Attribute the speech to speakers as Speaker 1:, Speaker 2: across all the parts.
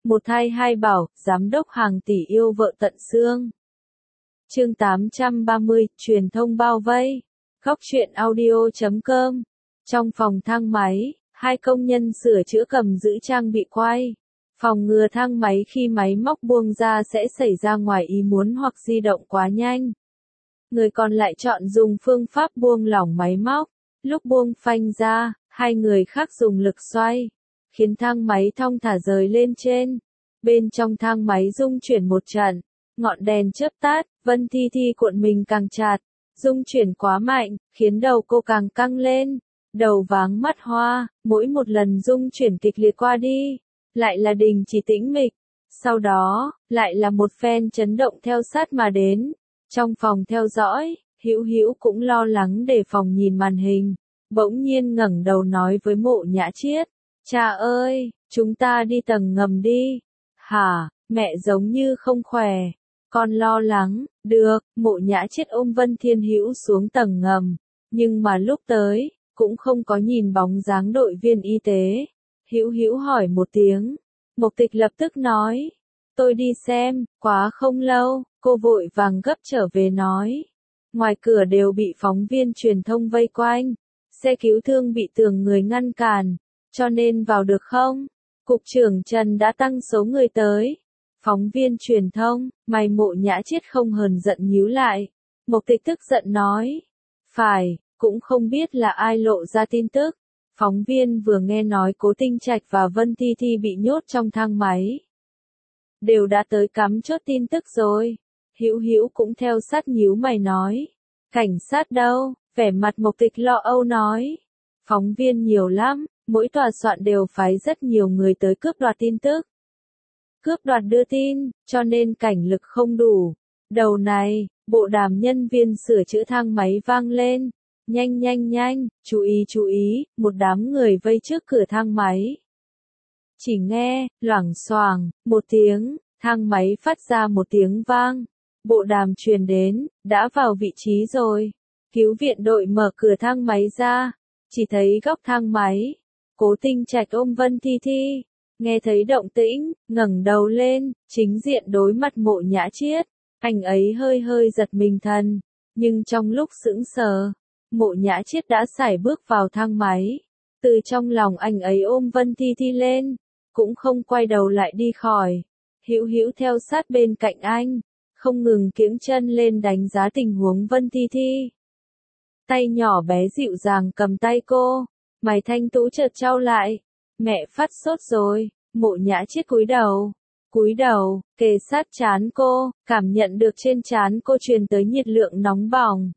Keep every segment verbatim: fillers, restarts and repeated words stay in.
Speaker 1: Một thai hai bảo, giám đốc hàng tỷ yêu vợ tận xương. Chương tám trăm ba mươi, truyền thông bao vây. Góc truyện audio chấm com. Trong phòng thang máy, hai công nhân sửa chữa cầm giữ trang bị quay. Phòng ngừa thang máy khi máy móc buông ra sẽ xảy ra ngoài ý muốn hoặc di động quá nhanh. Người còn lại chọn dùng phương pháp buông lỏng máy móc. Lúc buông phanh ra, hai người khác dùng lực xoay, khiến thang máy thong thả rời lên trên. Bên trong thang máy rung chuyển một trận, ngọn đèn chớp tắt, Vân Thi Thi cuộn mình càng chặt, rung chuyển quá mạnh, khiến đầu cô càng căng lên, đầu váng mắt hoa, mỗi một lần rung chuyển kịch liệt qua đi, lại là đình chỉ tĩnh mịch, sau đó, lại là một phen chấn động theo sát mà đến. Trong phòng theo dõi, Hữu Hữu cũng lo lắng đề phòng nhìn màn hình, bỗng nhiên ngẩng đầu nói với Mộ Nhã Chiết, cha ơi, chúng ta đi tầng ngầm đi. Hả, mẹ giống như không khỏe, con lo lắng, được, Mộ Nhã Chiết ôm Vân Thiên Hữu xuống tầng ngầm, nhưng mà lúc tới, cũng không có nhìn bóng dáng đội viên y tế. Hữu Hữu hỏi một tiếng, Mộc Tịch lập tức nói, tôi đi xem, quá không lâu, cô vội vàng gấp trở về nói. Ngoài cửa đều bị phóng viên truyền thông vây quanh, xe cứu thương bị tường người ngăn cản, cho nên vào được không? Cục trưởng Trần đã tăng số người tới. Phóng viên truyền thông, mày Mộ Nhã Chiết không hờn giận nhíu lại. Mộc Tịch tức giận nói, phải, cũng không biết là ai lộ ra tin tức. Phóng viên vừa nghe nói Cố Tinh Trạch và Vân Thi Thi bị nhốt trong thang máy, đều đã tới cắm chốt tin tức rồi. Hữu Hữu cũng theo sát nhíu mày nói, cảnh sát đâu? Vẻ mặt Mộc Tịch lo âu nói, phóng viên nhiều lắm, mỗi tòa soạn đều phái rất nhiều người tới cướp đoạt tin tức, cướp đoạt đưa tin, cho nên cảnh lực không đủ. Đầu này, bộ đàm nhân viên sửa chữa thang máy vang lên, nhanh nhanh nhanh, chú ý chú ý, một đám người vây trước cửa thang máy. Chỉ nghe, loảng xoảng, một tiếng, thang máy phát ra một tiếng vang, bộ đàm truyền đến, đã vào vị trí rồi. Cứu viện đội mở cửa thang máy ra, chỉ thấy góc thang máy, Cố Tinh Trạch ôm Vân Thi Thi, nghe thấy động tĩnh, ngẩng đầu lên, chính diện đối mặt Mộ Nhã Chiết, anh ấy hơi hơi giật mình thần, nhưng trong lúc sững sờ, Mộ Nhã Chiết đã sải bước vào thang máy, từ trong lòng anh ấy ôm Vân Thi Thi lên, cũng không quay đầu lại đi khỏi. Hữu Hữu theo sát bên cạnh anh, không ngừng kiễng chân lên đánh giá tình huống Vân Thi Thi. Tay nhỏ bé dịu dàng cầm tay cô, mày thanh tú chợt chau lại, mẹ phát sốt rồi. Mộ Nhã Chiết cúi đầu, cúi đầu, kề sát trán cô, cảm nhận được trên trán cô truyền tới nhiệt lượng nóng bỏng.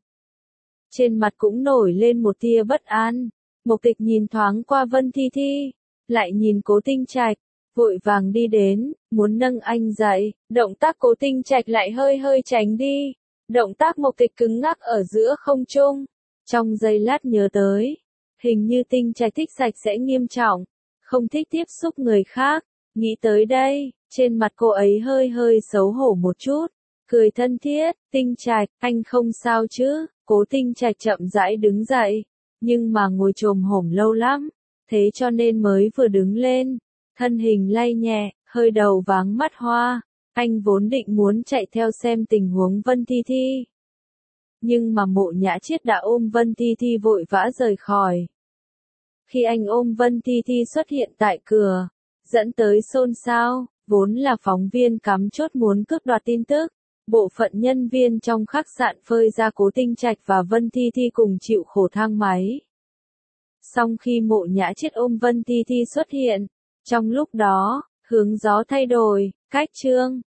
Speaker 1: Trên mặt cũng nổi lên một tia bất an. Mộc Tịch nhìn thoáng qua Vân Thi Thi, lại nhìn Cố Tinh Trạch, vội vàng đi đến, muốn nâng anh dậy, động tác Cố Tinh Trạch lại hơi hơi tránh đi. Động tác Mộc Tịch cứng ngắc ở giữa không trung. Trong giây lát nhớ tới, hình như Tinh Trạch thích sạch sẽ nghiêm trọng, không thích tiếp xúc người khác. Nghĩ tới đây, trên mặt cô ấy hơi hơi xấu hổ một chút, cười thân thiết, Tinh Trạch, anh không sao chứ? Cố Tinh Trạch chậm rãi đứng dậy, nhưng mà ngồi chồm hổm lâu lắm, thế cho nên mới vừa đứng lên, thân hình lay nhẹ, hơi đầu váng mắt hoa. Anh vốn định muốn chạy theo xem tình huống Vân Thi Thi, nhưng mà Mộ Nhã Chiết đã ôm Vân Thi Thi vội vã rời khỏi. Khi anh ôm Vân Thi Thi xuất hiện tại cửa, dẫn tới xôn xao, vốn là phóng viên cắm chốt muốn cướp đoạt tin tức, bộ phận nhân viên trong khách sạn phơi ra Cố Tinh Trạch và Vân Thi Thi cùng chịu khổ thang máy. Song khi Mộ Nhã Chiết ôm Vân Thi Thi xuất hiện, trong lúc đó, hướng gió thay đổi, cách chương,